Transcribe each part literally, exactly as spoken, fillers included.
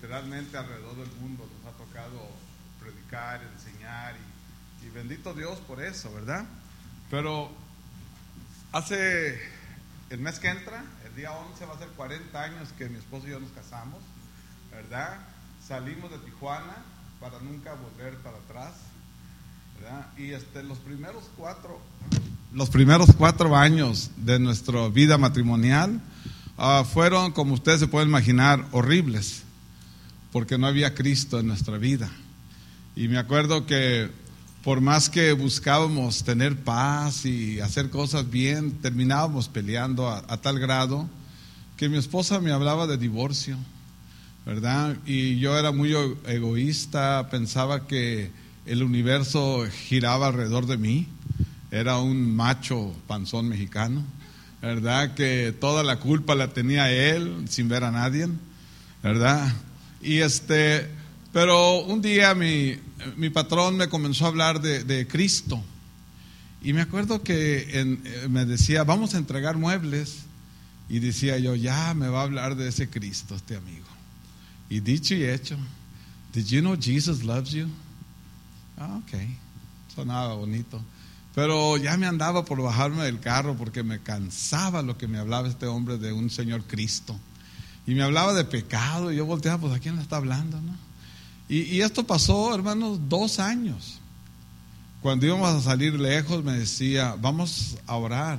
literalmente alrededor del mundo nos ha tocado predicar, enseñar y, y bendito Dios por eso, ¿verdad? Pero hace el mes que entra, el día once, va a ser cuarenta años que mi esposo y yo nos casamos, ¿verdad? Salimos de Tijuana para nunca volver para atrás, ¿verdad? Y este, los primeros cuatro, los primeros cuatro años de nuestra vida matrimonial uh, fueron, como ustedes se pueden imaginar, horribles, porque no había Cristo en nuestra vida. Y me acuerdo que por más que buscábamos tener paz y hacer cosas bien, terminábamos peleando a, a tal grado que mi esposa me hablaba de divorcio, ¿verdad? Y yo era muy egoísta, pensaba que el universo giraba alrededor de mí, era un macho panzón mexicano, ¿verdad? Que toda la culpa la tenía él sin ver a nadie, ¿verdad? Y este, pero un día mi, mi patrón me comenzó a hablar de, de Cristo y me acuerdo que en, me decía, vamos a entregar muebles, y decía yo, ya me va a hablar de ese Cristo este amigo. Y dicho y hecho, did you know Jesus loves you? Ah, ok, sonaba bonito. Pero ya me andaba por bajarme del carro porque me cansaba lo que me hablaba este hombre de un Señor Cristo. Y me hablaba de pecado y yo volteaba, pues ¿a quién le está hablando, no? Y, y esto pasó, hermanos, dos años. Cuando íbamos a salir lejos me decía, vamos a orar.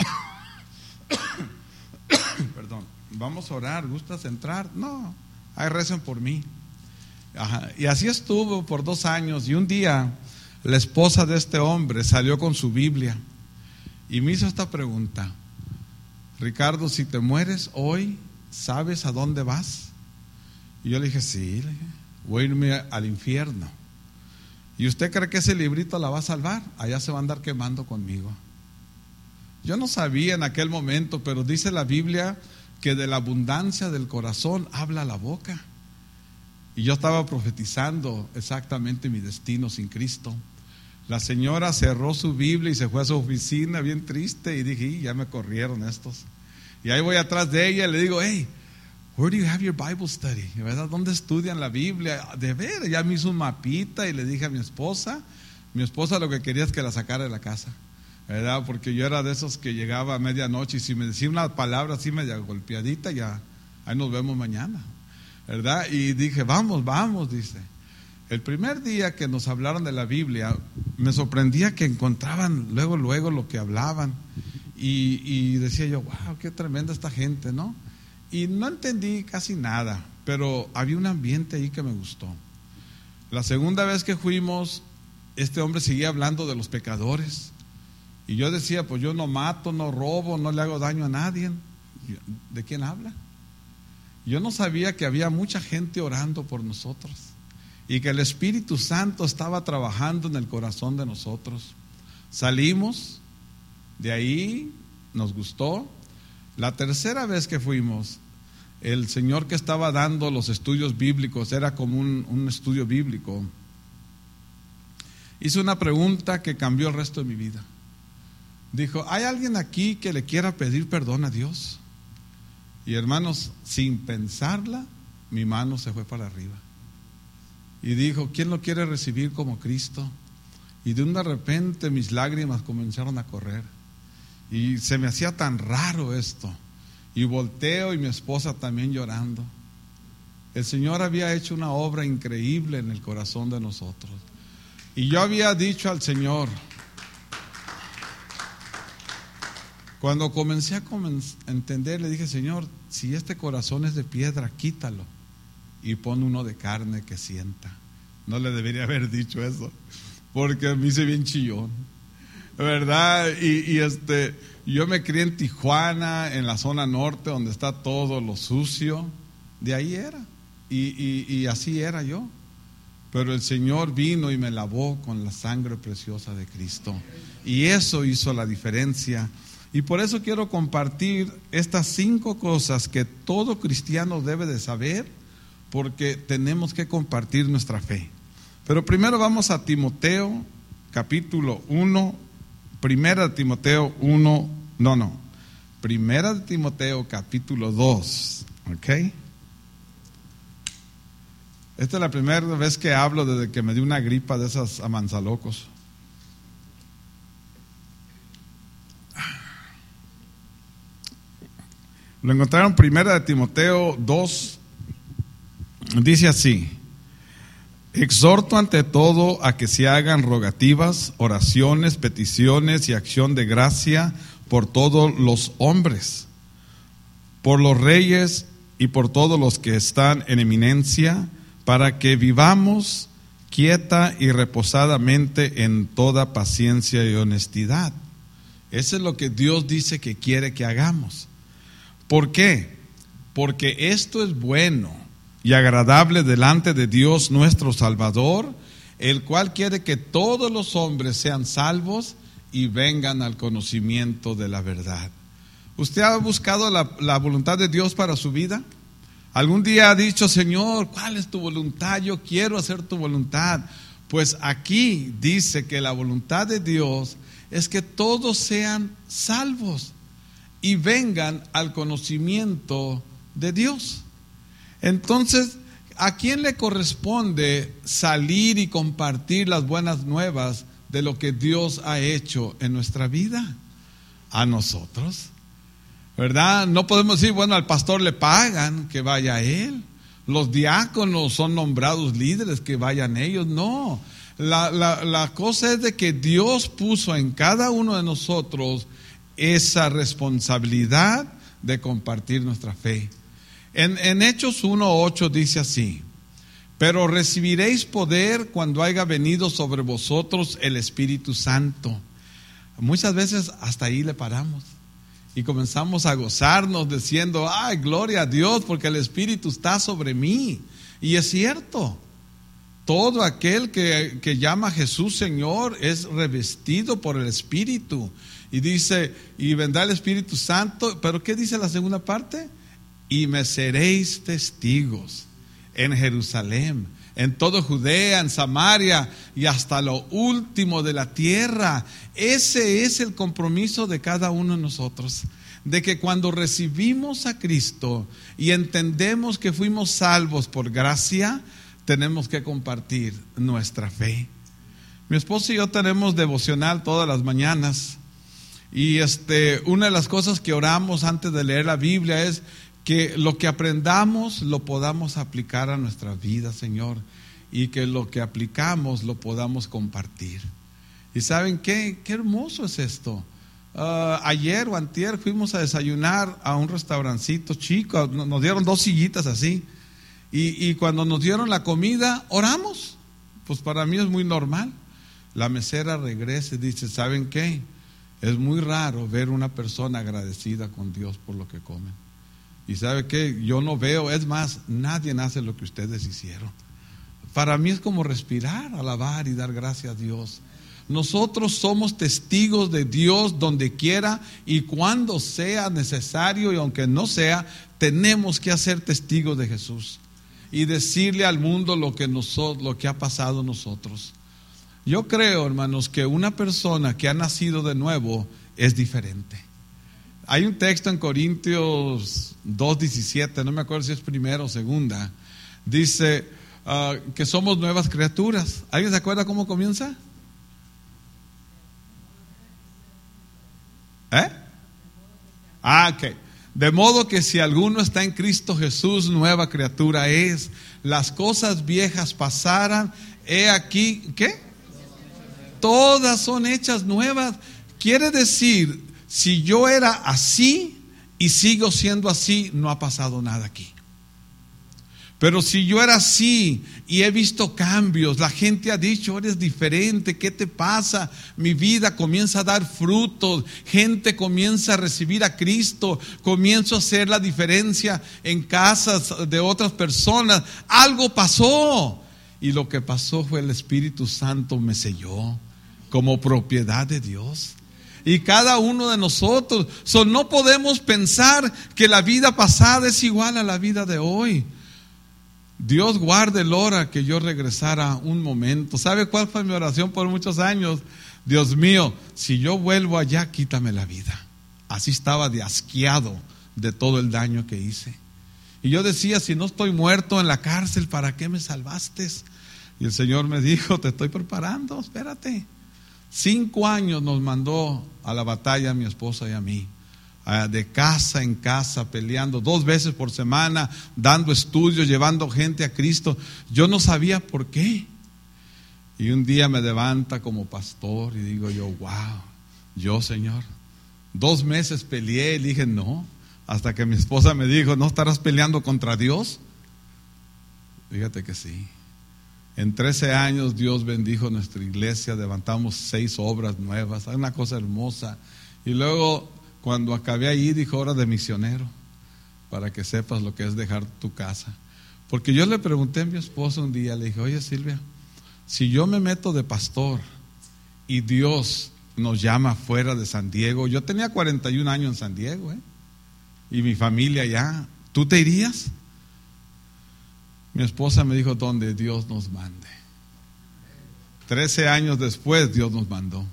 Perdón, vamos a orar, ¿gustas entrar? No, ahí recen por mí. Ajá. Y así estuvo por dos años y un día la esposa de este hombre salió con su Biblia y me hizo esta pregunta: Ricardo, si te mueres hoy, ¿sabes a dónde vas? Y yo le dije, sí, le dije, voy a irme al infierno. ¿Y usted cree que ese librito la va a salvar? Allá se va a andar quemando conmigo. Yo no sabía en aquel momento, pero dice la Biblia que de la abundancia del corazón habla la boca. Y yo estaba profetizando exactamente mi destino sin Cristo. La señora cerró su Biblia y se fue a su oficina bien triste y dije, ya me corrieron estos. Y ahí voy atrás de ella y le digo, hey, where do you have your Bible study? ¿Verdad? ¿Dónde estudian la Biblia? De ver, ya me hizo un mapita y le dije a mi esposa. Mi esposa lo que quería es que la sacara de la casa, ¿verdad? Porque yo era de esos que llegaba a medianoche y si me decía una palabra así media golpeadita, ya, ahí nos vemos mañana, ¿verdad? Y dije, vamos, vamos, dice. El primer día que nos hablaron de la Biblia, me sorprendía que encontraban luego, luego lo que hablaban. Y, y decía yo, wow, qué tremenda esta gente, ¿no? Y no entendí casi nada, pero había un ambiente ahí que me gustó. La segunda vez que fuimos, este hombre seguía hablando de los pecadores. Y yo decía, pues yo no mato, no robo, no le hago daño a nadie. ¿De quién habla? Yo no sabía que había mucha gente orando por nosotros y que el Espíritu Santo estaba trabajando en el corazón de nosotros. Salimos de ahí, nos gustó. La tercera vez que fuimos, el señor que estaba dando los estudios bíblicos, era como un, un estudio bíblico, hizo una pregunta que cambió el resto de mi vida. Dijo, ¿hay alguien aquí que le quiera pedir perdón a Dios? Y hermanos, sin pensarla, mi mano se fue para arriba. Y dijo, ¿quién lo quiere recibir como Cristo? Y de un de repente mis lágrimas comenzaron a correr. Y se me hacía tan raro esto. Y volteo y mi esposa también llorando. El Señor había hecho una obra increíble en el corazón de nosotros. Y yo había dicho al Señor, cuando comencé a entender, le dije, Señor, si este corazón es de piedra, quítalo y pon uno de carne que sienta. No le debería haber dicho eso, porque me hice bien chillón, ¿verdad? Y, y este, yo me crié en Tijuana, en la zona norte, donde está todo lo sucio. De ahí era, y, y, y así era yo. Pero el Señor vino y me lavó con la sangre preciosa de Cristo. Y eso hizo la diferencia. Y por eso quiero compartir estas cinco cosas que todo cristiano debe de saber, porque tenemos que compartir nuestra fe. Pero primero vamos a Timoteo, capítulo uno, primera de Timoteo uno, no, no, primera de Timoteo, capítulo dos, ¿ok? Esta es la primera vez que hablo desde que me dio una gripa de esas amansalocos. Lo encontraron en primera de Timoteo dos, dice así: exhorto ante todo a que se hagan rogativas, oraciones, peticiones y acción de gracia por todos los hombres, por los reyes y por todos los que están en eminencia, para que vivamos quieta y reposadamente en toda paciencia y honestidad. Eso es lo que Dios dice que quiere que hagamos. ¿Por qué? Porque esto es bueno y agradable delante de Dios nuestro Salvador, el cual quiere que todos los hombres sean salvos y vengan al conocimiento de la verdad. ¿Usted ha buscado la, la voluntad de Dios para su vida? ¿Algún día ha dicho, Señor, cuál es tu voluntad? Yo quiero hacer tu voluntad. Pues aquí dice que la voluntad de Dios es que todos sean salvos y vengan al conocimiento de Dios. Entonces, ¿a quién le corresponde salir y compartir las buenas nuevas de lo que Dios ha hecho en nuestra vida? A nosotros, ¿verdad? No podemos decir, bueno, al pastor le pagan, que vaya a él. Los diáconos son nombrados líderes, que vayan ellos. No, la, la, la cosa es de que Dios puso en cada uno de nosotros esa responsabilidad de compartir nuestra fe. En, en Hechos uno ocho dice así: pero recibiréis poder cuando haya venido sobre vosotros el Espíritu Santo. Muchas veces hasta ahí le paramos y comenzamos a gozarnos diciendo, ay, gloria a Dios, porque el Espíritu está sobre mí. Y es cierto, todo aquel que, que llama a Jesús Señor es revestido por el Espíritu. Y dice, y vendrá el Espíritu Santo, pero ¿qué dice la segunda parte? Y me seréis testigos en Jerusalén, en toda Judea, en Samaria y hasta lo último de la tierra. Ese es el compromiso de cada uno de nosotros, de que cuando recibimos a Cristo y entendemos que fuimos salvos por gracia, tenemos que compartir nuestra fe. Mi esposo y yo tenemos devocional todas las mañanas, y este, una de las cosas que oramos antes de leer la Biblia es que lo que aprendamos lo podamos aplicar a nuestra vida, Señor, y que lo que aplicamos lo podamos compartir. ¿Y saben qué? Qué hermoso es esto. Uh, ayer o antier fuimos a desayunar a un restaurancito chico, nos dieron dos sillitas así, y, y cuando nos dieron la comida, oramos. Pues para mí es muy normal. La mesera regresa y dice, ¿saben qué? Es muy raro ver una persona agradecida con Dios por lo que comen. Y ¿sabe qué? Yo no veo, es más, nadie hace lo que ustedes hicieron. Para mí es como respirar, alabar y dar gracias a Dios. Nosotros somos testigos de Dios donde quiera y cuando sea necesario, y aunque no sea, tenemos que hacer testigos de Jesús y decirle al mundo lo que, nosotros, lo que ha pasado a nosotros. Yo creo, hermanos, que una persona que ha nacido de nuevo es diferente. Hay un texto en Corintios dos diecisiete, no me acuerdo si es primera o segunda, dice uh, que somos nuevas criaturas. ¿Alguien se acuerda cómo comienza? ¿Eh? Ah, ok. De modo que si alguno está en Cristo Jesús, nueva criatura es. Las cosas viejas pasaran, he aquí, ¿qué? Todas son hechas nuevas. Quiere decir, si yo era así y sigo siendo así, no ha pasado nada aquí. Pero si yo era así y he visto cambios, la gente ha dicho, eres diferente, ¿qué te pasa? Mi vida comienza a dar frutos, gente comienza a recibir a Cristo, comienzo a hacer la diferencia en casas de otras personas. Algo pasó, y lo que pasó fue el Espíritu Santo me selló como propiedad de Dios. Y cada uno de nosotros, so, no podemos pensar que la vida pasada es igual a la vida de hoy. Dios guarde el hora que yo regresara un momento. ¿Sabe cuál fue mi oración por muchos años? Dios mío, si yo vuelvo allá, quítame la vida. Así estaba de asqueado de todo el daño que hice. Y yo decía, si no estoy muerto en la cárcel, ¿para qué me salvaste? Y el Señor me dijo, te estoy preparando, espérate. Cinco años nos mandó a la batalla a mi esposa y a mí, de casa en casa, peleando dos veces por semana, dando estudios, llevando gente a Cristo. Yo no sabía por qué. Y un día me levanta como pastor y digo yo, wow, yo, Señor, dos meses peleé y dije no, hasta que mi esposa me dijo, ¿no estarás peleando contra Dios? Fíjate que sí. En trece años Dios bendijo nuestra iglesia, levantamos seis obras nuevas, una cosa hermosa. Y luego cuando acabé ahí dijo, hora de misionero, para que sepas lo que es dejar tu casa. Porque yo le pregunté a mi esposa un día, le dije, oye Silvia, si yo me meto de pastor y Dios nos llama fuera de San Diego, yo tenía cuarenta y un años en San Diego, ¿eh? Y mi familia allá, ¿tú te irías? Mi esposa me dijo, donde Dios nos mande. Trece años después Dios nos mandó.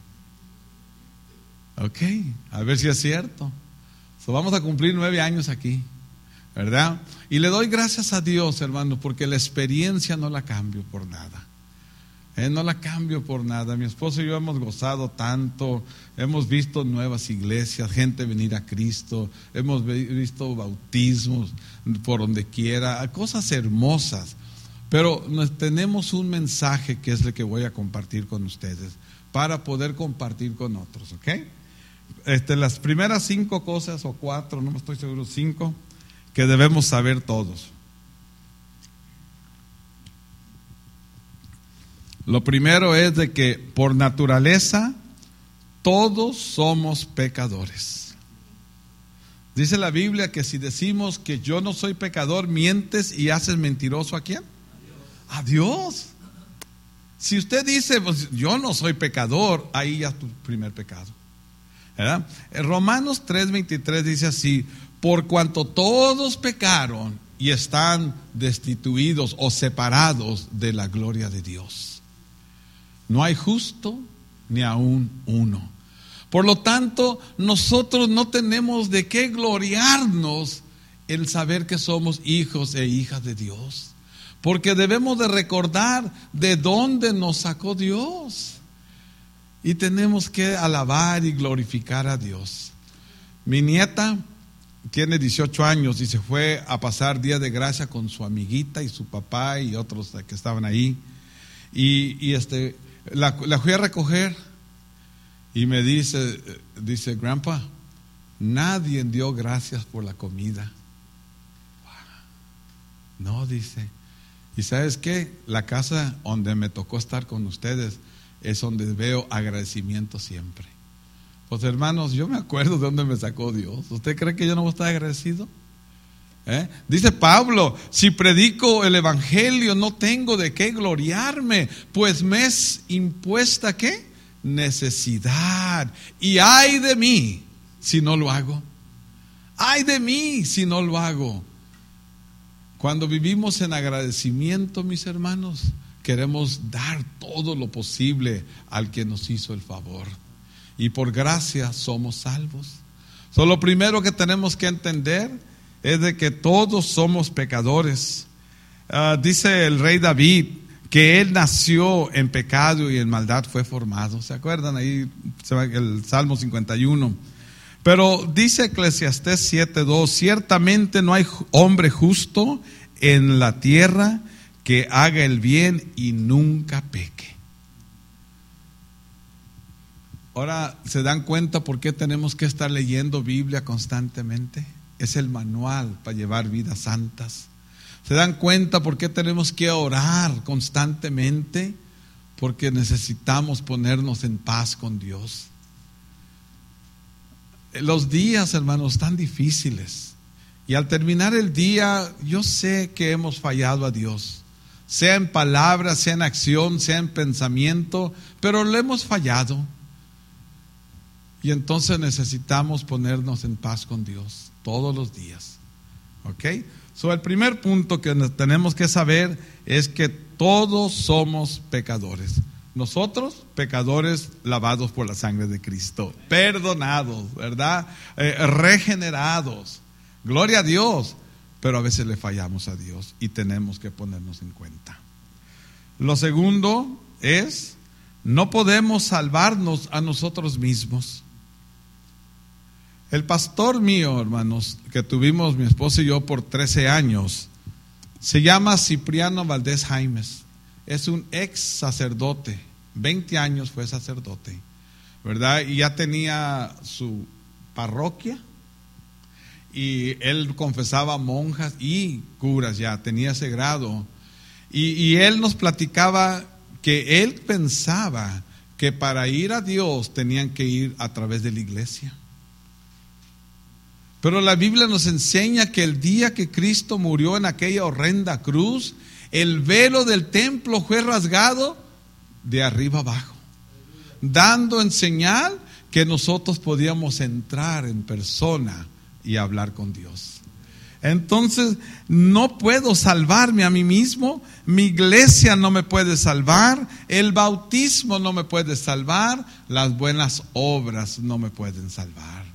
Ok, a ver si es cierto. So, vamos a cumplir nueve años aquí, ¿verdad? Y le doy gracias a Dios, hermano, porque la experiencia no la cambio por nada. Eh, no la cambio por nada. Mi esposo y yo hemos gozado tanto, hemos visto nuevas iglesias, gente venir a Cristo, hemos visto bautismos por donde quiera, cosas hermosas. Pero nos, tenemos un mensaje que es el que voy a compartir con ustedes para poder compartir con otros, ¿ok? Este, las primeras cinco cosas, o cuatro, no me estoy seguro, cinco, que debemos saber todos. Lo primero es de que por naturaleza todos somos pecadores. Dice la Biblia que si decimos que yo no soy pecador, mientes y haces mentiroso ¿a quién? A Dios. Si usted dice, pues, yo no soy pecador, ahí ya es tu primer pecado, ¿verdad? En Romanos tres veintitrés dice así, por cuanto todos pecaron y están destituidos o separados de la gloria de Dios. No hay justo ni aún uno. Por lo tanto, nosotros no tenemos de qué gloriarnos el saber que somos hijos e hijas de Dios. Porque debemos de recordar de dónde nos sacó Dios. Y tenemos que alabar y glorificar a Dios. Mi nieta tiene dieciocho años y se fue a pasar Día de Gracia con su amiguita y su papá y otros que estaban ahí. Y, y este... La, la fui a recoger y me dice, dice, Grandpa, nadie dio gracias por la comida. No, dice. ¿Y sabes qué? La casa donde me tocó estar con ustedes es donde veo agradecimiento siempre. Pues hermanos, yo me acuerdo de dónde me sacó Dios. ¿Usted cree que yo no voy a estar agradecido? ¿Eh? Dice Pablo, si predico el evangelio no tengo de qué gloriarme, pues me es impuesta ¿qué? Necesidad. Y ay de mí si no lo hago. Ay de mí si no lo hago. Cuando vivimos en agradecimiento, mis hermanos, queremos dar todo lo posible al que nos hizo el favor. Y por gracia somos salvos. So, lo primero que tenemos que entender es de que todos somos pecadores. Uh, dice el rey David que él nació en pecado y en maldad fue formado. ¿Se acuerdan? Ahí el Salmo cincuenta y uno. Pero dice Eclesiastés siete dos, ciertamente no hay hombre justo en la tierra que haga el bien y nunca peque. Ahora, ¿se dan cuenta por qué tenemos que estar leyendo Biblia constantemente? Es el manual para llevar vidas santas. ¿Se dan cuenta por qué tenemos que orar constantemente? Porque necesitamos ponernos en paz con Dios. Los días, hermanos, están difíciles. Y al terminar el día, yo sé que hemos fallado a Dios. Sea en palabra, sea en acción, sea en pensamiento, pero lo hemos fallado. Y entonces necesitamos ponernos en paz con Dios todos los días. ¿Ok? So, el primer punto que tenemos que saber es que todos somos pecadores. Nosotros, pecadores lavados por la sangre de Cristo, perdonados, ¿verdad? Eh, regenerados. Gloria a Dios. pero a veces le fallamos a Dios y tenemos que ponernos en cuenta. Lo segundo es, no podemos salvarnos a nosotros mismos. El pastor mío, hermanos, que tuvimos mi esposa y yo por trece años, se llama Cipriano Valdés Jaimes. Es un ex sacerdote, veinte años fue sacerdote, ¿verdad? Y ya tenía su parroquia y él confesaba monjas y curas, ya tenía ese grado. Y, y él nos platicaba que él pensaba que para ir a Dios tenían que ir a través de la iglesia. Pero la Biblia nos enseña que el día que Cristo murió en aquella horrenda cruz, el velo del templo fue rasgado de arriba abajo, dando en señal que nosotros podíamos entrar en persona y hablar con Dios. Entonces, no puedo salvarme a mí mismo, mi iglesia no me puede salvar, el bautismo no me puede salvar, las buenas obras no me pueden salvar.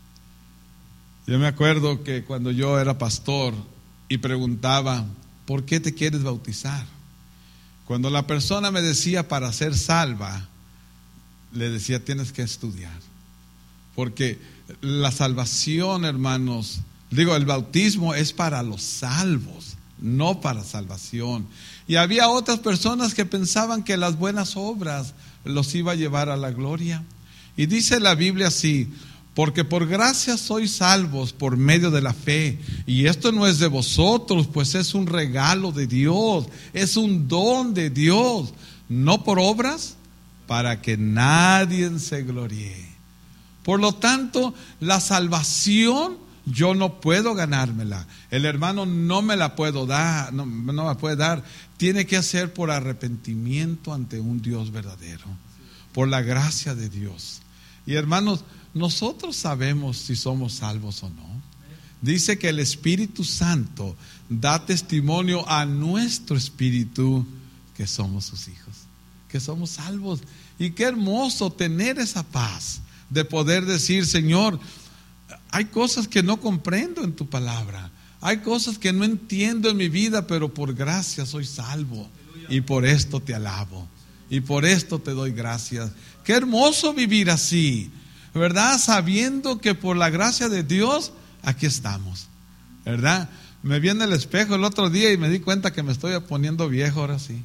Yo me acuerdo que cuando yo era pastor y preguntaba, ¿por qué te quieres bautizar? Cuando la persona me decía para ser salva, le decía, tienes que estudiar. Porque la salvación, hermanos, digo, el bautismo es para los salvos, no para salvación. Y había otras personas que pensaban que las buenas obras los iba a llevar a la gloria. Y dice la Biblia así, porque por gracia sois salvos por medio de la fe, y esto no es de vosotros, pues es un regalo de Dios, es un don de Dios, no por obras, para que nadie se gloríe. Por lo tanto, la salvación yo no puedo ganármela, el hermano no me la puedo dar, no, no me puede dar, tiene que hacer por arrepentimiento ante un Dios verdadero, por la gracia de Dios. Y hermanos, nosotros sabemos si somos salvos o no. Dice que el Espíritu Santo da testimonio a nuestro espíritu que somos sus hijos, que somos salvos. Y qué hermoso tener esa paz de poder decir, Señor, hay cosas que no comprendo en tu palabra, hay cosas que no entiendo en mi vida, pero por gracia soy salvo y por esto te alabo y por esto te doy gracias. Qué hermoso vivir así, ¿verdad? Sabiendo que por la gracia de Dios, aquí estamos, ¿verdad? Me vi en el espejo el otro día y me di cuenta que me estoy poniendo viejo ahora sí.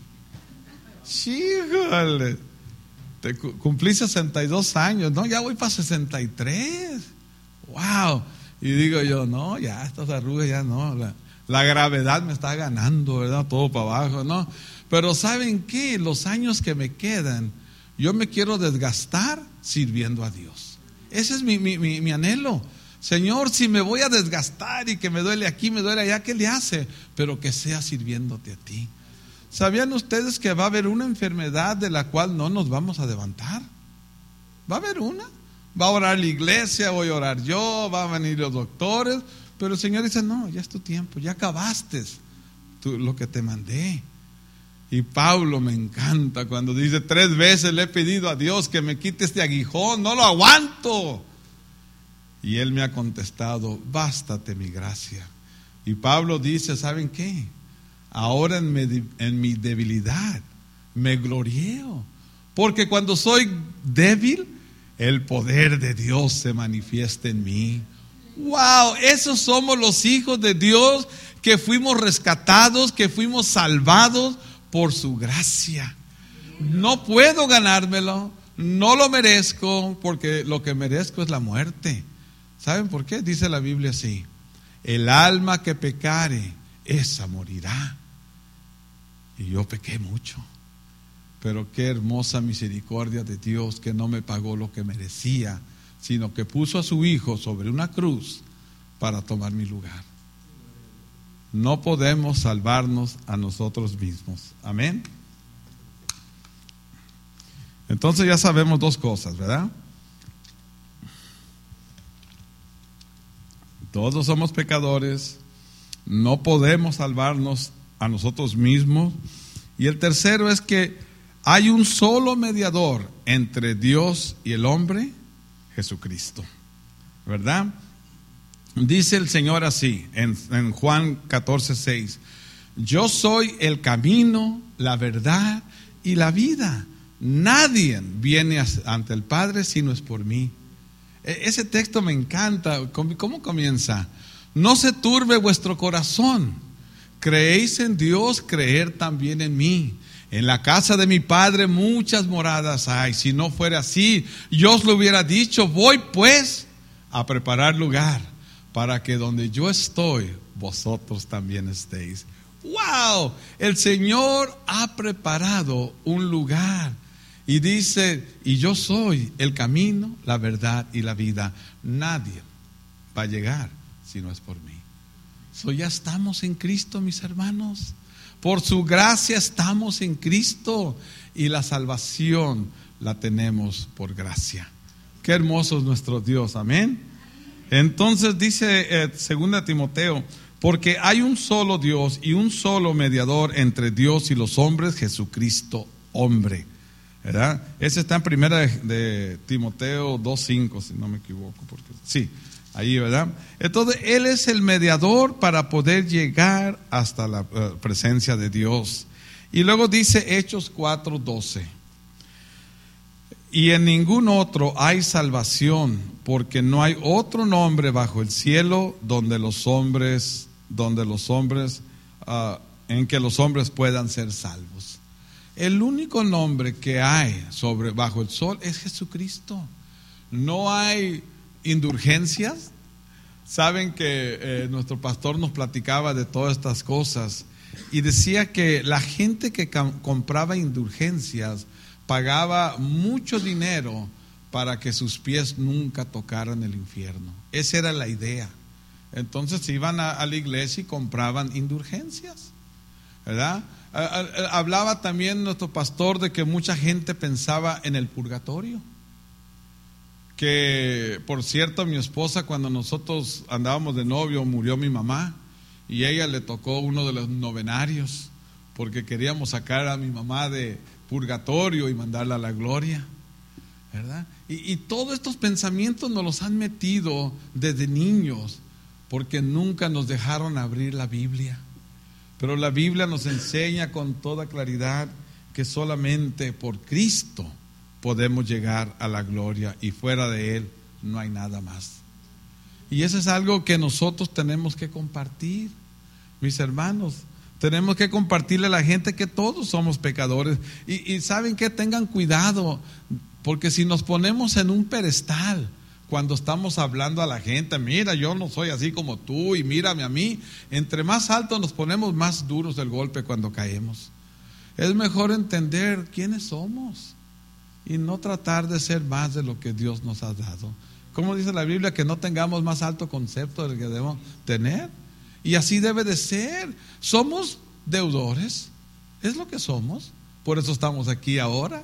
¡Híjole! Te cumplí sesenta y dos años, ¿no? Ya voy para sesenta y tres. ¡Wow! Y digo yo, no, ya estas arrugas ya no. La, la gravedad me está ganando, ¿verdad? Todo para abajo, ¿no? Pero ¿saben qué? Los años que me quedan, yo me quiero desgastar sirviendo a Dios. Ese es mi, mi, mi, mi anhelo. Señor, si me voy a desgastar y que me duele aquí, me duele allá, ¿qué le hace? Pero que sea sirviéndote a ti. ¿Sabían ustedes que va a haber una enfermedad de la cual no nos vamos a levantar? Va a haber una. Va a orar la iglesia, voy a orar yo, van a venir los doctores, pero el Señor dice, no, ya es tu tiempo, ya acabaste tú, lo que te mandé. Y Pablo me encanta cuando dice, tres veces le he pedido a Dios que me quite este aguijón, no lo aguanto. Y Él me ha contestado, bástate mi gracia. Y Pablo dice, ¿saben qué? Ahora en mi, en mi debilidad me glorieo, porque cuando soy débil, el poder de Dios se manifiesta en mí. ¡Wow! Esos somos los hijos de Dios que fuimos rescatados, que fuimos salvados por su gracia. No puedo ganármelo, no lo merezco, porque lo que merezco es la muerte. ¿Saben por qué? Dice la Biblia así, el alma que pecare, esa morirá. Y yo pequé mucho, pero qué hermosa misericordia de Dios que no me pagó lo que merecía, sino que puso a su Hijo sobre una cruz para tomar mi lugar. No podemos salvarnos a nosotros mismos. Amén. Entonces ya sabemos dos cosas, ¿verdad? Todos somos pecadores, no podemos salvarnos a nosotros mismos. Y el tercero es que hay un solo mediador entre Dios y el hombre, Jesucristo, ¿verdad? Dice el Señor así, en, en Juan catorce, seis: yo soy el camino, la verdad y la vida. Nadie viene ante el Padre si no es por mí. Ese texto me encanta. ¿Cómo comienza? No se turbe vuestro corazón. Creéis en Dios, creer también en mí. En la casa de mi Padre muchas moradas hay. Si no fuera así, yo os lo hubiera dicho. Voy pues a preparar lugar, para que donde yo estoy, vosotros también estéis. ¡Wow! El Señor ha preparado un lugar. Y dice, y yo soy el camino, la verdad y la vida. Nadie va a llegar si no es por mí. So, ya estamos en Cristo, mis hermanos. Por su gracia estamos en Cristo. Y la salvación la tenemos por gracia. Qué hermoso es nuestro Dios, amén. Entonces dice eh, segunda Timoteo: porque hay un solo Dios y un solo mediador entre Dios y los hombres, Jesucristo hombre. ¿Verdad? Ese está en primera de, de Timoteo dos cinco, si no me equivoco, porque sí, ahí, ¿verdad? Entonces Él es el mediador para poder llegar hasta la uh, presencia de Dios. Y luego dice Hechos cuatro doce: y en ningún otro hay salvación, porque no hay otro nombre bajo el cielo donde los hombres, donde los hombres, uh, en que los hombres puedan ser salvos. El único nombre que hay sobre bajo el sol es Jesucristo. No hay indulgencias. Saben que eh, nuestro pastor nos platicaba de todas estas cosas y decía que la gente que cam- compraba indulgencias pagaba mucho dinero para que sus pies nunca tocaran el infierno. Esa era la idea. Entonces iban a, a la iglesia y compraban indulgencias, ¿verdad? Hablaba también nuestro pastor de que mucha gente pensaba en el purgatorio. Que, por cierto, mi esposa, cuando nosotros andábamos de novio, murió mi mamá y ella le tocó uno de los novenarios, porque queríamos sacar a mi mamá de purgatorio y mandarla a la gloria, ¿verdad? Y, y todos estos pensamientos nos los han metido desde niños, porque nunca nos dejaron abrir la Biblia. Pero la Biblia nos enseña con toda claridad que solamente por Cristo podemos llegar a la gloria, y fuera de Él no hay nada más. Y eso es algo que nosotros tenemos que compartir, mis hermanos. Tenemos que compartirle a la gente que todos somos pecadores. Y, y saben que tengan cuidado, porque si nos ponemos en un pedestal cuando estamos hablando a la gente, mira, yo no soy así como tú y mírame a mí, entre más alto nos ponemos, más duros el golpe cuando caemos. Es mejor entender quiénes somos y no tratar de ser más de lo que Dios nos ha dado. Como dice la Biblia, que no tengamos más alto concepto del que debemos tener. Y así debe de ser. Somos deudores, es lo que somos. Por eso estamos aquí ahora,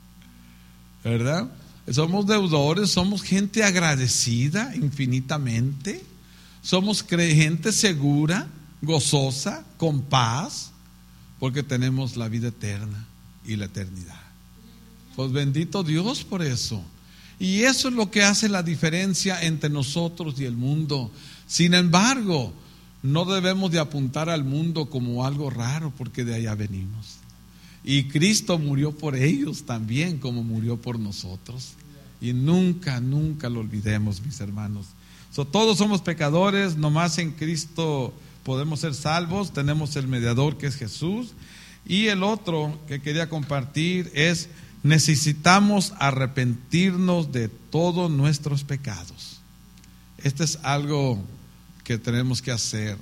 ¿verdad? Somos deudores, somos gente agradecida infinitamente, somos gente segura, gozosa, con paz, porque tenemos la vida eterna y la eternidad. Pues bendito Dios por eso. Y eso es lo que hace la diferencia entre nosotros y el mundo. Sin embargo, no debemos de apuntar al mundo como algo raro, porque de allá venimos. Y Cristo murió por ellos también, como murió por nosotros. Y nunca, nunca lo olvidemos, mis hermanos. So, todos somos pecadores, nomás en Cristo podemos ser salvos. Tenemos el mediador, que es Jesús. Y el otro que quería compartir es: necesitamos arrepentirnos de todos nuestros pecados. Este es algo que tenemos que hacer.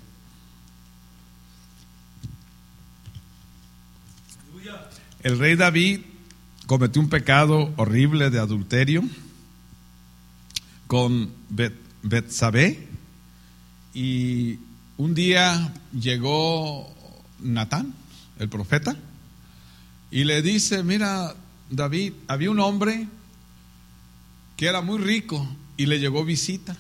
El rey David cometió un pecado horrible de adulterio con Bet, Betsabé, y un día llegó Natán, el profeta, y le dice: mira, David, había un hombre que era muy rico y le llegó visita,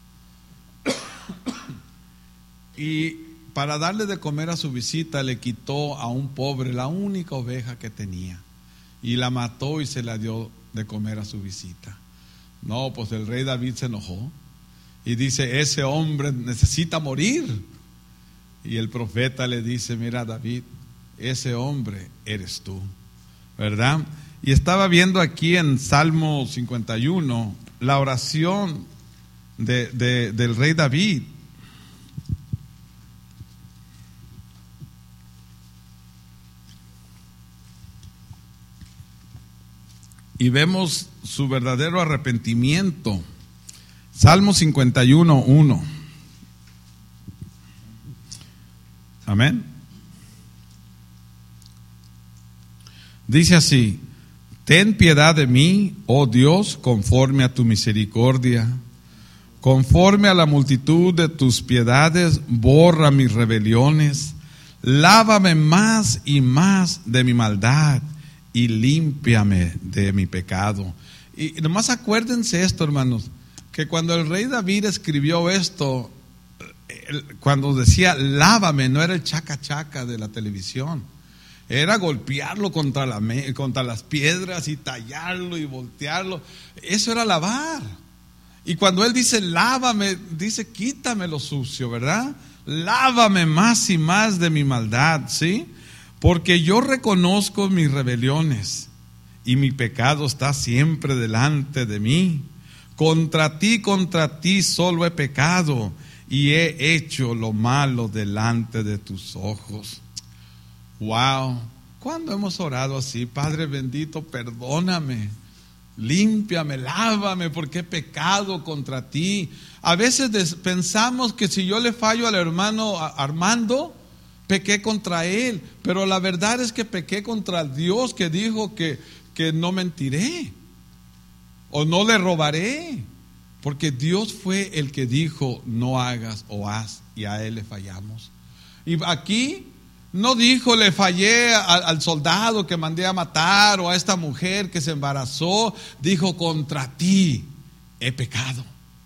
y para darle de comer a su visita le quitó a un pobre la única oveja que tenía y la mató y se la dio de comer a su visita. No, pues el rey David se enojó y dice, ese hombre necesita morir. Y el profeta le dice, mira David, ese hombre eres tú, ¿verdad? Y estaba viendo aquí en Salmo cincuenta y uno la oración de, de, del rey David. Y vemos su verdadero arrepentimiento. Salmo cincuenta y uno, uno. Amén. Dice así: ten piedad de mí, oh Dios, conforme a tu misericordia. Conforme a la multitud de tus piedades, borra mis rebeliones. Lávame más y más de mi maldad y límpiame de mi pecado. Y nomás acuérdense esto, hermanos, que cuando el rey David escribió esto, cuando decía lávame, no era el chaca chaca de la televisión, era golpearlo contra, la, contra las piedras y tallarlo y voltearlo. Eso era lavar. Y cuando él dice lávame, dice quítame lo sucio, ¿verdad? Lávame más y más de mi maldad, ¿sí? Porque yo reconozco mis rebeliones y mi pecado está siempre delante de mí. Contra ti, contra ti solo he pecado y he hecho lo malo delante de tus ojos. Wow, ¿cuándo hemos orado así? Padre bendito, perdóname, límpiame, lávame, porque he pecado contra ti. A veces pensamos que si yo le fallo al hermano Armando, pequé contra él, pero la verdad es que pequé contra Dios, que dijo que, que no mentiré o no le robaré, porque Dios fue el que dijo no hagas o haz, y a él le fallamos. Y aquí no dijo le fallé al, al soldado que mandé a matar o a esta mujer que se embarazó, dijo contra ti he pecado.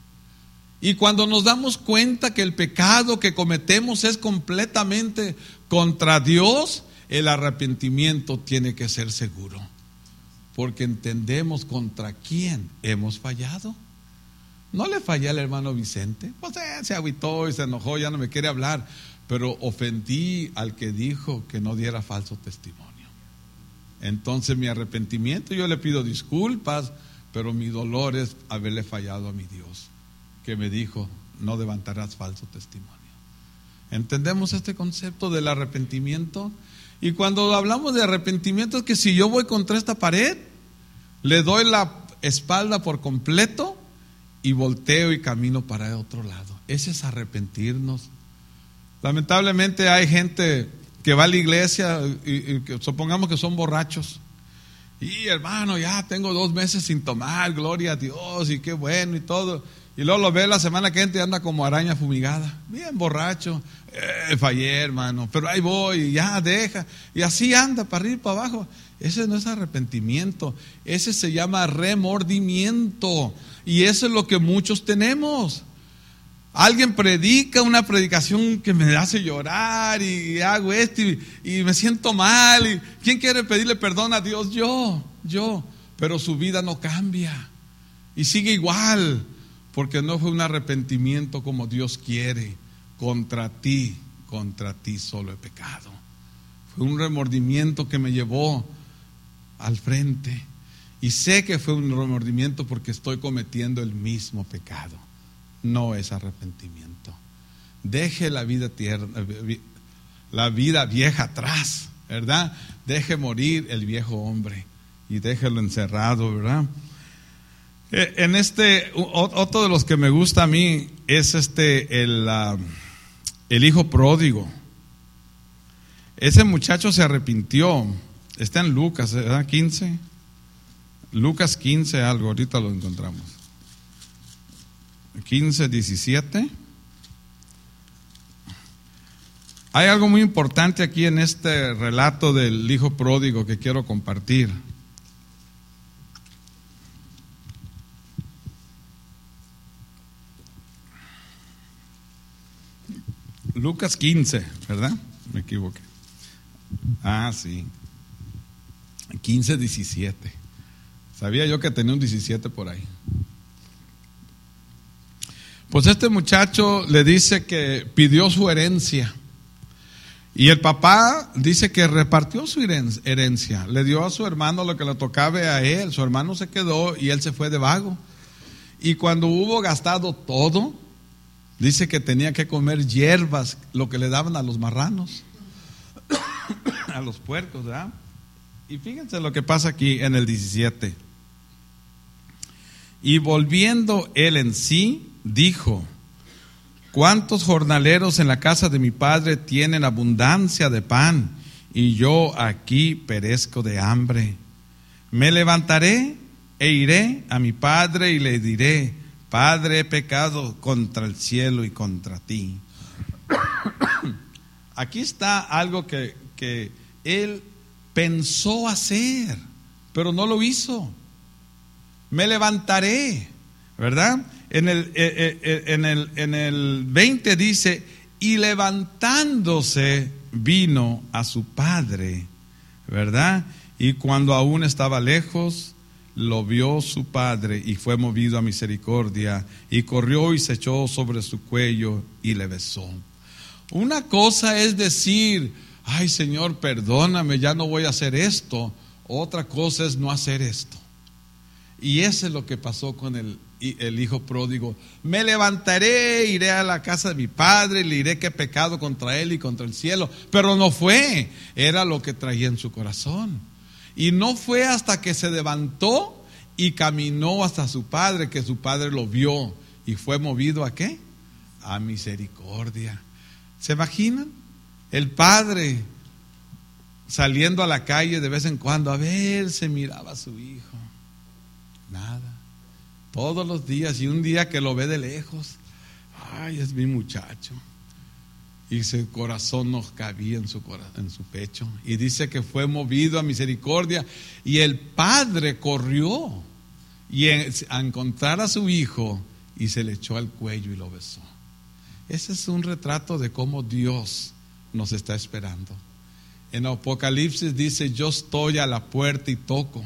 Y cuando nos damos cuenta que el pecado que cometemos es completamente contra Dios, el arrepentimiento tiene que ser seguro, porque entendemos contra quién hemos fallado. No le fallé al hermano Vicente, pues eh, se agüitó y se enojó, ya no me quiere hablar, pero ofendí al que dijo que no diera falso testimonio. Entonces mi arrepentimiento, yo le pido disculpas, pero mi dolor es haberle fallado a mi Dios, que me dijo no levantarás falso testimonio. ¿Entendemos este concepto del arrepentimiento? Y cuando hablamos de arrepentimiento es que si yo voy contra esta pared, le doy la espalda por completo y volteo y camino para el otro lado. Ese es arrepentirnos. Lamentablemente hay gente que va a la iglesia y, y que supongamos que son borrachos. Y hermano, ya tengo dos meses sin tomar, gloria a Dios, y qué bueno y todo. Y luego lo ve la semana que entra y anda como araña fumigada, bien borracho. Eh, fallé, hermano, pero ahí voy, y ya deja. Y así anda para arriba y para abajo. Ese no es arrepentimiento, ese se llama remordimiento. Y eso es lo que muchos tenemos. Alguien predica una predicación que me hace llorar y hago esto y, y me siento mal. Y ¿quién quiere pedirle perdón a Dios? Yo, yo. Pero su vida no cambia y sigue igual, porque no fue un arrepentimiento como Dios quiere. Contra ti, contra ti solo he pecado. Fue un remordimiento que me llevó al frente. Y sé que fue un remordimiento porque estoy cometiendo el mismo pecado. No es arrepentimiento. Deje la vida tierna, la vida vieja atrás, ¿verdad? Deje morir el viejo hombre y déjelo encerrado, ¿verdad? En este, otro de los que me gusta a mí es este, el, uh, el hijo pródigo. Ese muchacho se arrepintió. Está en Lucas, ¿verdad? quince. Lucas quince algo, ahorita lo encontramos. quince, diecisiete. Hay algo muy importante aquí en este relato del hijo pródigo que quiero compartir. Lucas quince, ¿verdad? Me equivoqué. Ah, sí. quince, diecisiete. Sabía yo que tenía un diecisiete por ahí. Pues este muchacho le dice que pidió su herencia. Y el papá dice que repartió su herencia. Le dio a su hermano lo que le tocaba a él. Su hermano se quedó y él se fue de vago. Y cuando hubo gastado todo, dice que tenía que comer hierbas, lo que le daban a los marranos, a los puercos, ¿verdad? Y fíjense lo que pasa aquí en el diecisiete. Y volviendo él en sí, dijo: ¿cuántos jornaleros en la casa de mi padre tienen abundancia de pan, y yo aquí perezco de hambre? Me levantaré e iré a mi padre y le diré: Padre, he pecado contra el cielo y contra ti. Aquí está algo que, que él pensó hacer, pero no lo hizo. Me levantaré, ¿verdad? En el, en el, en el veinte dice: y levantándose vino a su padre, ¿verdad? Y cuando aún estaba lejos, lo vio su padre y fue movido a misericordia, y corrió y se echó sobre su cuello y le besó. Una cosa es decir: ay, Señor, perdóname, ya no voy a hacer esto. Otra cosa es no hacer esto. Y eso es lo que pasó con el, el hijo pródigo. Me levantaré, iré a la casa de mi padre, le diré que he pecado contra él y contra el cielo. Pero no fue, era lo que traía en su corazón. Y no fue hasta que se levantó y caminó hasta su padre, que su padre lo vio y fue movido ¿a qué? A misericordia. ¿Se imaginan? El padre saliendo a la calle de vez en cuando a ver, se miraba a su hijo. Nada. Todos los días, y un día que lo ve de lejos, ay, es mi muchacho. Y su corazón no cabía en su, en su pecho. Y dice que fue movido a misericordia. Y el padre corrió y a encontrar a su hijo y se le echó al cuello y lo besó. Ese es un retrato de cómo Dios nos está esperando. En Apocalipsis dice: yo estoy a la puerta y toco,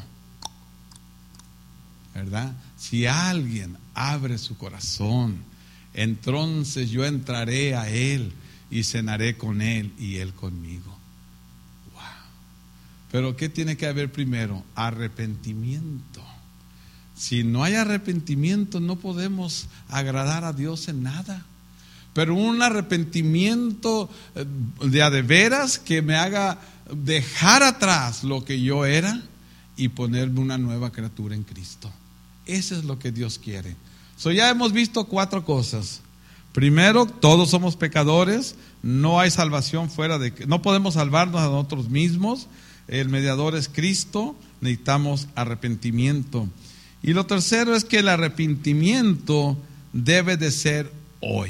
¿verdad? Si alguien abre su corazón, entonces yo entraré a él y cenaré con él y él conmigo. Wow. Pero ¿qué tiene que haber primero? Arrepentimiento. Si no hay arrepentimiento, no podemos agradar a Dios en nada. Pero un arrepentimiento de a de veras que me haga dejar atrás lo que yo era y ponerme una nueva criatura en Cristo. Eso es lo que Dios quiere. So, ya hemos visto cuatro cosas. Primero, todos somos pecadores, no hay salvación fuera de, no podemos salvarnos a nosotros mismos. El mediador es Cristo, necesitamos arrepentimiento. Y lo tercero es que el arrepentimiento debe de ser hoy.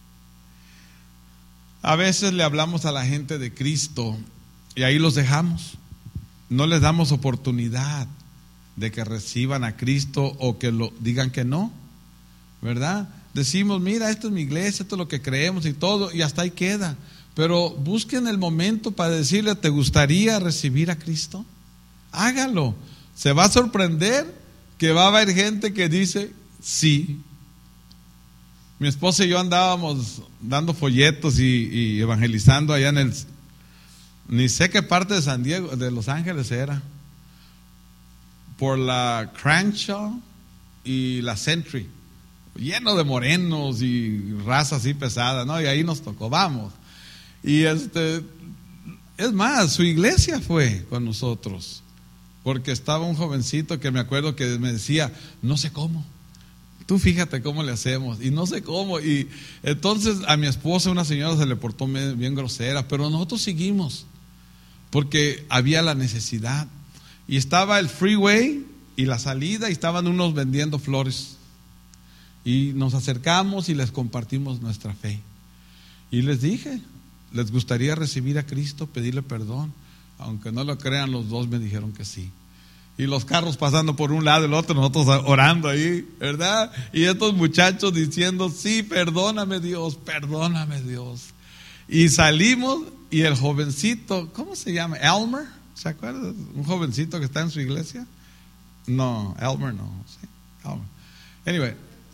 A veces le hablamos a la gente de Cristo y ahí los dejamos. No les damos oportunidad de que reciban a Cristo o que lo digan que no, ¿verdad? Decimos: mira, esto es mi iglesia, esto es lo que creemos y todo, y hasta ahí queda. Pero busquen el momento para decirle: ¿te gustaría recibir a Cristo? Hágalo. Se va a sorprender que va a haber gente que dice sí. Mi esposa y yo andábamos dando folletos y, y evangelizando allá en el, ni sé qué parte de San Diego, de Los Ángeles era, por la Crenshaw y la Century, lleno de morenos y raza así pesada, ¿no? Y ahí nos tocó, vamos. Y este, es más, su iglesia fue con nosotros, porque estaba un jovencito que me acuerdo que me decía: no sé cómo, tú fíjate cómo le hacemos, y no sé cómo. Y entonces a mi esposa, una señora, se le portó bien grosera, pero nosotros seguimos, porque había la necesidad. Y estaba el freeway y la salida, y estaban unos vendiendo flores. Y nos acercamos y les compartimos nuestra fe. Y les dije: ¿les gustaría recibir a Cristo, pedirle perdón? Aunque no lo crean, los dos me dijeron que sí. Y los carros pasando por un lado y el otro, nosotros orando ahí, ¿verdad? Y estos muchachos diciendo: sí, perdóname Dios, perdóname Dios. Y salimos, y el jovencito, ¿cómo se llama? Elmer, ¿se acuerdan? Un jovencito que está en su iglesia. No, Elmer no, sí, Elmer. Anyway,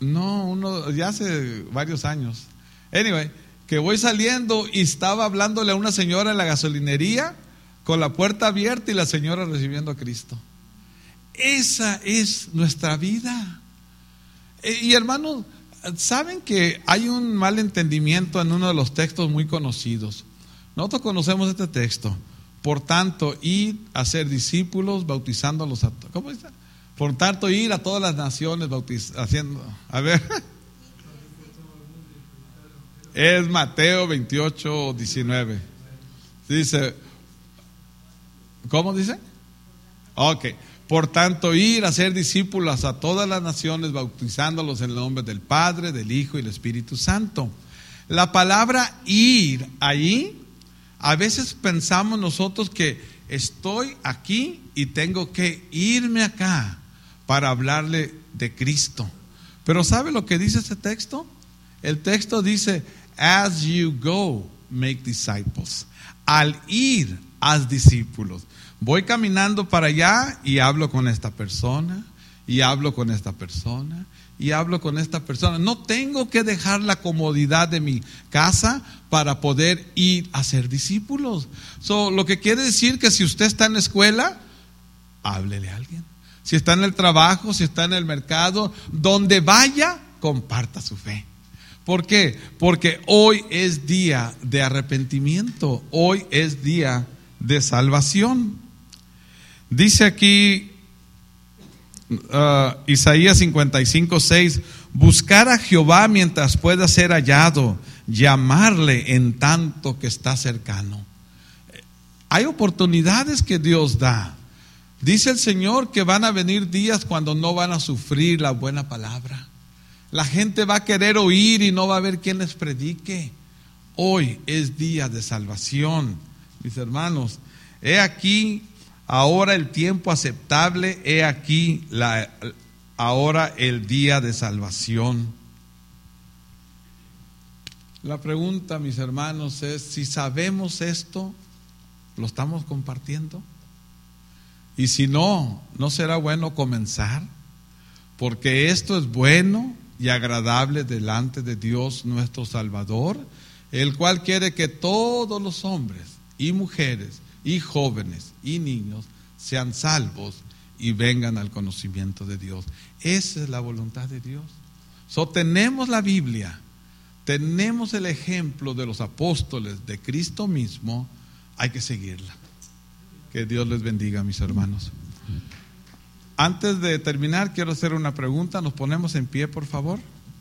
No, uno, ya hace varios años. Anyway, que voy saliendo y estaba hablándole a una señora en la gasolinería con la puerta abierta y la señora recibiendo a Cristo. Esa es nuestra vida. Y hermanos, saben que hay un mal entendimiento en uno de los textos muy conocidos. Nosotros conocemos este texto. Por tanto, ir a ser discípulos, bautizándolos a todos. ¿Cómo está? Por tanto, ir a todas las naciones, bautiz- haciendo. A ver. Es Mateo veintiocho, diecinueve. Dice, ¿cómo dice? Ok. Por tanto, ir a ser discípulos a todas las naciones, bautizándolos en el nombre del Padre, del Hijo y del Espíritu Santo. La palabra ir ahí, a veces pensamos nosotros que estoy aquí y tengo que irme acá para hablarle de Cristo. Pero ¿sabe lo que dice este texto? El texto dice, as you go, make disciples. Al ir, haz discípulos. Voy caminando para allá y hablo con esta persona, y hablo con esta persona, y hablo con esta persona. No tengo que dejar la comodidad de mi casa para poder ir a ser discípulos. So, lo que quiere decir que si usted está en la escuela, háblele a alguien. Si está en el trabajo, si está en el mercado, donde vaya, comparta su fe. ¿Por qué? Porque hoy es día de arrepentimiento, hoy es día de salvación. Dice aquí uh, Isaías cincuenta y cinco, seis, buscar a Jehová mientras pueda ser hallado, llamarle en tanto que está cercano. Hay oportunidades que Dios da. Dice el Señor que van a venir días cuando no van a sufrir la buena palabra. La gente va a querer oír y no va a haber quien les predique. Hoy es día de salvación, mis hermanos. He aquí ahora el tiempo aceptable, he aquí la, ahora el día de salvación. La pregunta, mis hermanos, es si sabemos esto, ¿lo estamos compartiendo? Y si no, ¿no será bueno comenzar? Porque esto es bueno y agradable delante de Dios nuestro Salvador, el cual quiere que todos los hombres y mujeres y jóvenes y niños sean salvos y vengan al conocimiento de Dios. Esa es la voluntad de Dios. So, tenemos la Biblia, tenemos el ejemplo de los apóstoles de Cristo mismo, hay que seguirla. Que Dios les bendiga, mis hermanos. Antes de terminar, quiero hacer una pregunta. Nos ponemos en pie, por favor.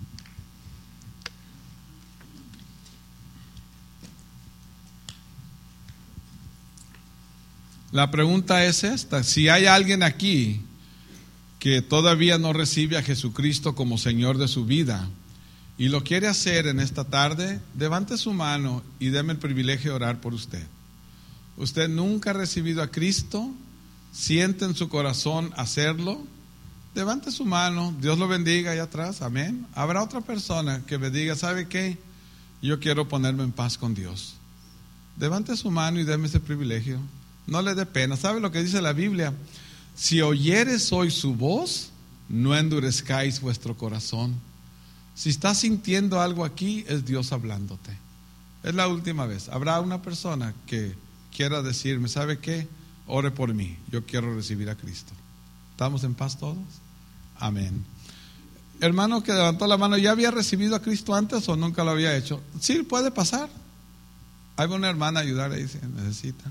La pregunta es esta: si hay alguien aquí que todavía no recibe a Jesucristo como Señor de su vida y lo quiere hacer en esta tarde, levante su mano y déme el privilegio de orar por usted. Usted nunca ha recibido a Cristo, siente en su corazón hacerlo, levante su mano, Dios lo bendiga allá atrás, amén. Habrá otra persona que me diga, ¿sabe qué? Yo quiero ponerme en paz con Dios. Levante su mano y déme ese privilegio. No le dé pena. ¿Sabe lo que dice la Biblia? Si oyeres hoy su voz, no endurezcáis vuestro corazón. Si estás sintiendo algo aquí, es Dios hablándote. Es la última vez. Habrá una persona que quiera decirme, ¿sabe qué? Ore por mí, yo quiero recibir a Cristo. ¿Estamos en paz todos? Amén. Hermano que levantó la mano, ¿ya había recibido a Cristo antes o nunca lo había hecho? Sí, puede pasar. Hay una hermana a ayudar ahí si necesita.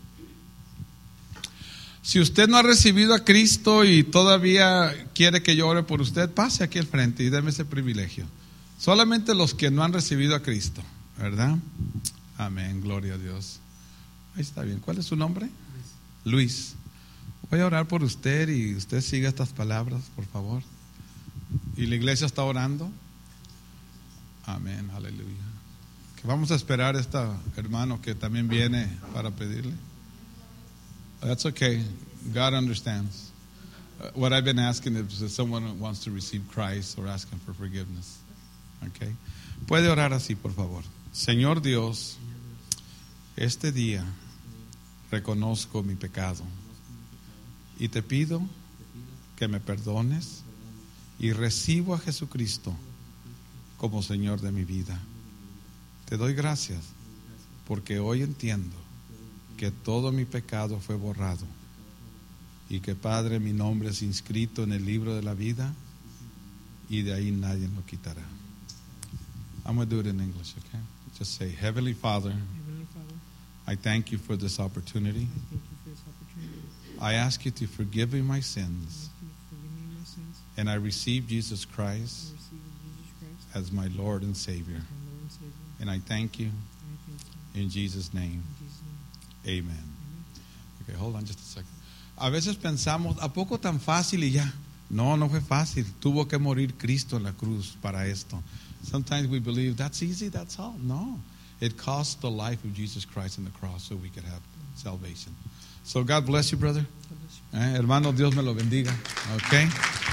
Si usted no ha recibido a Cristo y todavía quiere que yo ore por usted, pase aquí al frente y déme ese privilegio. Solamente los que no han recibido a Cristo, ¿verdad? Amén, gloria a Dios. Ahí está bien. ¿Cuál es su nombre? Luis. Voy a orar por usted y usted siga estas palabras, por favor. ¿Y la iglesia está orando? Amén, aleluya. Que vamos a esperar a este hermano que también viene para pedirle. That's okay. God understands. Uh, what I've been asking is if someone wants to receive Christ or asking for forgiveness. Okay. Puede orar así, por favor. Señor Dios, este día reconozco mi pecado y te pido que me perdones y recibo a Jesucristo como Señor de mi vida. Te doy gracias porque hoy entiendo que todo mi pecado fue borrado y que, Padre, mi nombre es inscrito en el libro de la vida y de ahí nadie lo quitará. I'm going to do it in English, okay? Just say, Heavenly Father, Heavenly Father, I thank you for this opportunity. I thank you for this opportunity. I ask you to forgive me my I sins, ask you to forgive me my sins. and I receive Jesus I Christ receive Jesus Christ as my Lord and Savior. as my Lord and Savior. And I thank you And I thank you in Jesus' name. in Jesus' name. Amen. Amen. Okay, hold on just a second. A veces pensamos, ¿a poco tan fácil y ya? No, no fue fácil. Tuvo que morir Cristo en la cruz para esto. Sometimes we believe that's easy, that's all. No. It cost the life of Jesus Christ on the cross so we could have salvation. So God bless you, brother. God bless you. Eh, hermano, Dios me lo bendiga. Okay.